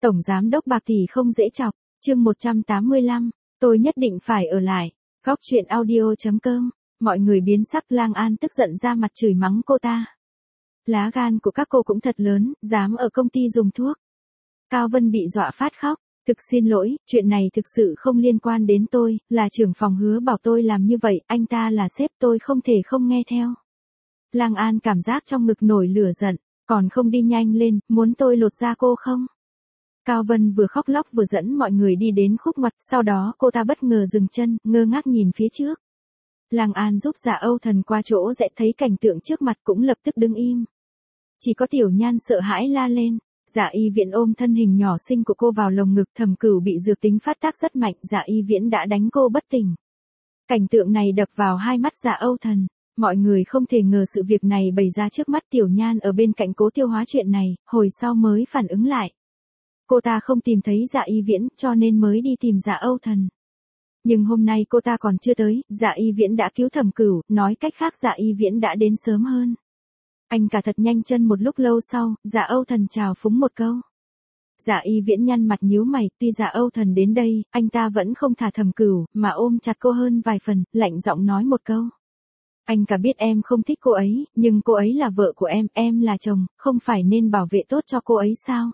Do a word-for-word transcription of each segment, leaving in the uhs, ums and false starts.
Tổng giám đốc bạc tỷ không dễ chọc, chương một trăm tám mươi lăm, tôi nhất định phải ở lại. Góc truyện audio chấm com, mọi người biến sắc. Lang An tức giận ra mặt chửi mắng cô ta. Lá gan của các cô cũng thật lớn, dám ở công ty dùng thuốc. Cao Vân bị dọa phát khóc, thực xin lỗi, chuyện này thực sự không liên quan đến tôi, là trưởng phòng Hứa bảo tôi làm như vậy, anh ta là sếp tôi không thể không nghe theo. Lang An cảm giác trong ngực nổi lửa giận, còn không đi nhanh lên, muốn tôi lột da cô không? Cao Vân vừa khóc lóc vừa dẫn mọi người đi đến khúc ngoặt, sau đó cô ta bất ngờ dừng chân, ngơ ngác nhìn phía trước. Lang An giúp Dạ Âu Thần qua chỗ rẽ thấy cảnh tượng trước mặt cũng lập tức đứng im. Chỉ có Tiểu Nhan sợ hãi la lên. Dạ Y Viễn ôm thân hình nhỏ xinh của cô vào lồng ngực. Thẩm Cửu bị dược tính phát tác rất mạnh, Dạ Y Viễn đã đánh cô bất tỉnh. Cảnh tượng này đập vào hai mắt Dạ Âu Thần. Mọi người không thể ngờ sự việc này bày ra trước mắt. Tiểu Nhan ở bên cạnh cố tiêu hóa chuyện này, hồi sau mới phản ứng lại. Cô ta không tìm thấy Dạ Y Viễn, cho nên mới đi tìm Dạ Âu Thần. Nhưng hôm nay cô ta còn chưa tới, Dạ Y Viễn đã cứu Thẩm Cửu, nói cách khác Dạ Y Viễn đã đến sớm hơn. Anh cả thật nhanh chân. Một lúc lâu sau, Dạ Âu Thần chào phúng một câu. Dạ Y Viễn nhăn mặt nhíu mày, tuy Dạ Âu Thần đến đây, anh ta vẫn không thả Thẩm Cửu, mà ôm chặt cô hơn vài phần, lạnh giọng nói một câu. Anh cả biết em không thích cô ấy, nhưng cô ấy là vợ của em, em là chồng, không phải nên bảo vệ tốt cho cô ấy sao?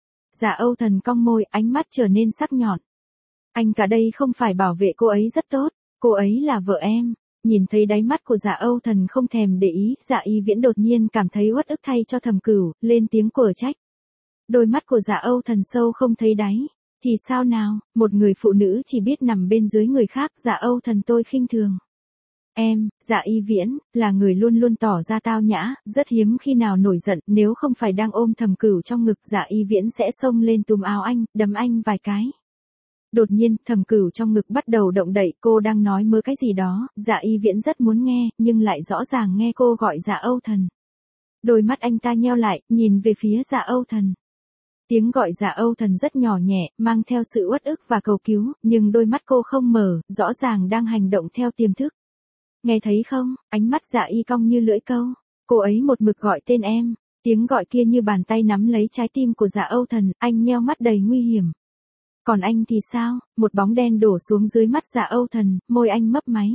Dạ Âu Thần cong môi, ánh mắt trở nên sắc nhọn. Anh cả đây không phải bảo vệ cô ấy rất tốt, cô ấy là vợ em. Nhìn thấy đáy mắt của Dạ Âu Thần không thèm để ý, Dạ Y Viễn đột nhiên cảm thấy uất ức thay cho Thẩm Cửu, lên tiếng quở trách. Đôi mắt của Dạ Âu Thần sâu không thấy đáy. Thì sao nào, một người phụ nữ chỉ biết nằm bên dưới người khác. Dạ Âu Thần tôi khinh thường. Em, Dạ Y Viễn, là người luôn luôn tỏ ra tao nhã, rất hiếm khi nào nổi giận, nếu không phải đang ôm Thẩm Cửu trong ngực, Dạ Y Viễn sẽ xông lên túm áo anh, đấm anh vài cái. Đột nhiên, Thẩm Cửu trong ngực bắt đầu động đậy, cô đang nói mơ cái gì đó, Dạ Y Viễn rất muốn nghe, nhưng lại rõ ràng nghe cô gọi Dạ Âu Thần. Đôi mắt anh ta nheo lại, nhìn về phía Dạ Âu Thần. Tiếng gọi Dạ Âu Thần rất nhỏ nhẹ, mang theo sự uất ức và cầu cứu, nhưng đôi mắt cô không mở, rõ ràng đang hành động theo tiềm thức. Nghe thấy không, ánh mắt Dạ Y cong như lưỡi câu, cô ấy một mực gọi tên em, tiếng gọi kia như bàn tay nắm lấy trái tim của Dạ Âu Thần, anh nheo mắt đầy nguy hiểm. Còn anh thì sao? Một bóng đen đổ xuống dưới mắt Dạ Âu Thần, môi anh mấp máy.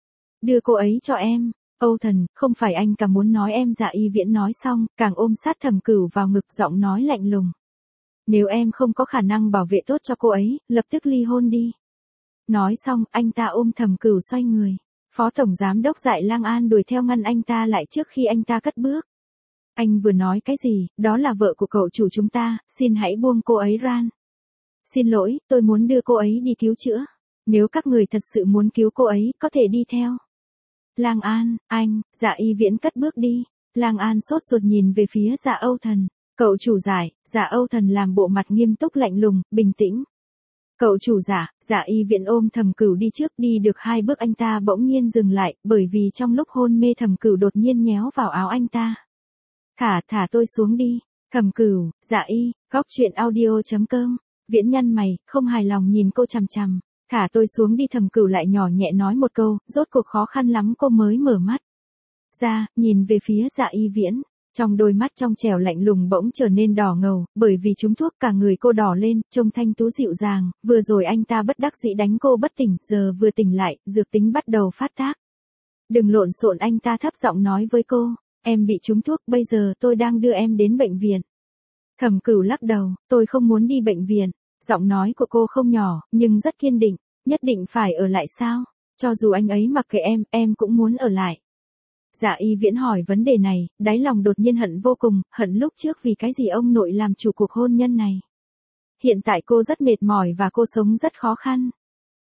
Đưa cô ấy cho em. Âu Thần, không phải anh cả muốn nói em. Dạ Y Viễn nói xong, càng ôm sát Thẩm Cửu vào ngực, giọng nói lạnh lùng. Nếu em không có khả năng bảo vệ tốt cho cô ấy, lập tức ly hôn đi. Nói xong, anh ta ôm Thẩm Cửu xoay người. Phó Tổng Giám đốc Dạ Lang An đuổi theo ngăn anh ta lại trước khi anh ta cất bước. Anh vừa nói cái gì, đó là vợ của cậu chủ chúng ta, xin hãy buông cô ấy ra. Xin lỗi, tôi muốn đưa cô ấy đi cứu chữa. Nếu các người thật sự muốn cứu cô ấy, có thể đi theo. Lang An, anh, Dạ Y Viễn cất bước đi. Lang An sốt ruột nhìn về phía Dạ Âu Thần. Cậu chủ giải, Dạ Âu Thần làm bộ mặt nghiêm túc lạnh lùng, bình tĩnh. Cậu chủ giả, Dạ Y Viễn ôm Thẩm Cửu đi trước, đi được hai bước anh ta bỗng nhiên dừng lại, bởi vì trong lúc hôn mê Thẩm Cửu đột nhiên nhéo vào áo anh ta. Thả, thả tôi xuống đi. Thẩm Cửu, Dạ Y, góc truyện audio chấm com. Viễn nhăn mày, không hài lòng nhìn cô chằm chằm. Thả tôi xuống đi. Thẩm Cửu lại nhỏ nhẹ nói một câu, rốt cuộc khó khăn lắm cô mới mở mắt ra, nhìn về phía Dạ Y Viễn. Trong đôi mắt trong trẻo lạnh lùng bỗng trở nên đỏ ngầu, bởi vì trúng thuốc cả người cô đỏ lên, trông thanh tú dịu dàng, vừa rồi anh ta bất đắc dĩ đánh cô bất tỉnh, giờ vừa tỉnh lại, dược tính bắt đầu phát tác. Đừng lộn xộn, anh ta thấp giọng nói với cô, em bị trúng thuốc, bây giờ tôi đang đưa em đến bệnh viện. Thẩm Cửu lắc đầu, tôi không muốn đi bệnh viện. Giọng nói của cô không nhỏ, nhưng rất kiên định, nhất định phải ở lại sao? Cho dù anh ấy mặc kệ em, em cũng muốn ở lại. Dạ Y Viễn hỏi vấn đề này, đáy lòng đột nhiên hận vô cùng, hận lúc trước vì cái gì ông nội làm chủ cuộc hôn nhân này. Hiện tại cô rất mệt mỏi và cô sống rất khó khăn.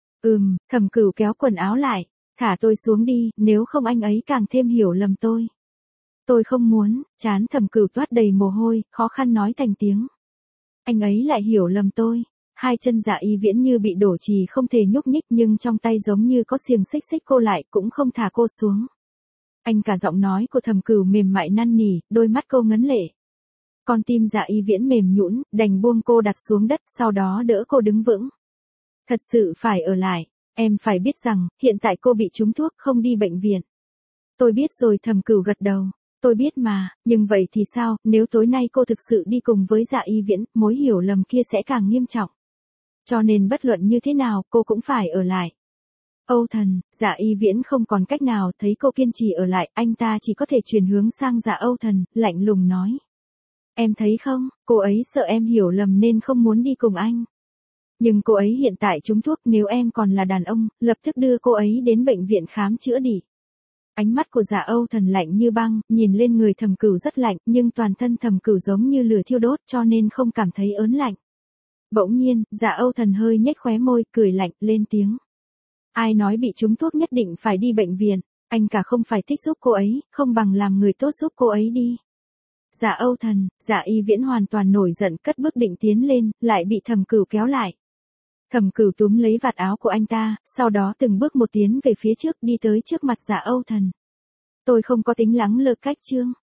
Ừm, Thẩm Cửu kéo quần áo lại, thả tôi xuống đi, nếu không anh ấy càng thêm hiểu lầm tôi. Tôi không muốn, trán Thẩm Cửu toát đầy mồ hôi, khó khăn nói thành tiếng. Anh ấy lại hiểu lầm tôi. Hai chân Dạ Y Viễn như bị đổ chì không thể nhúc nhích, nhưng trong tay giống như có xiềng xích xích cô lại, cũng không thả cô xuống. Anh cả giọng nói của Thẩm Cửu mềm mại năn nỉ, đôi mắt cô ngấn lệ. Con tim Dạ Y Viễn mềm nhũn, đành buông cô đặt xuống đất, sau đó đỡ cô đứng vững. Thật sự phải ở lại, em phải biết rằng, hiện tại cô bị trúng thuốc, không đi bệnh viện. Tôi biết rồi. Thẩm Cửu gật đầu. Tôi biết mà, nhưng vậy thì sao, nếu tối nay cô thực sự đi cùng với Dạ Y Viễn, mối hiểu lầm kia sẽ càng nghiêm trọng. Cho nên bất luận như thế nào, cô cũng phải ở lại. Âu Thần, Dạ Y Viễn không còn cách nào, thấy cô kiên trì ở lại, anh ta chỉ có thể chuyển hướng sang Dạ Âu Thần, lạnh lùng nói. Em thấy không, cô ấy sợ em hiểu lầm nên không muốn đi cùng anh. Nhưng cô ấy hiện tại trúng thuốc, nếu em còn là đàn ông, lập tức đưa cô ấy đến bệnh viện khám chữa đi. Ánh mắt của Dạ Âu Thần lạnh như băng, nhìn lên người Thẩm Cửu rất lạnh, nhưng toàn thân Thẩm Cửu giống như lửa thiêu đốt cho nên không cảm thấy ớn lạnh. Bỗng nhiên, Dạ Âu Thần hơi nhếch khóe môi, cười lạnh, lên tiếng. Ai nói bị trúng thuốc nhất định phải đi bệnh viện, anh cả không phải thích giúp cô ấy, không bằng làm người tốt giúp cô ấy đi. Dạ Âu Thần, Dạ Y Viễn hoàn toàn nổi giận, cất bước định tiến lên, lại bị Thẩm Cửu kéo lại. Thẩm Cửu túm lấy vạt áo của anh ta, sau đó từng bước một tiến về phía trước, đi tới trước mặt Dạ Âu Thần. Tôi không có tính lắng lơ cách Trương.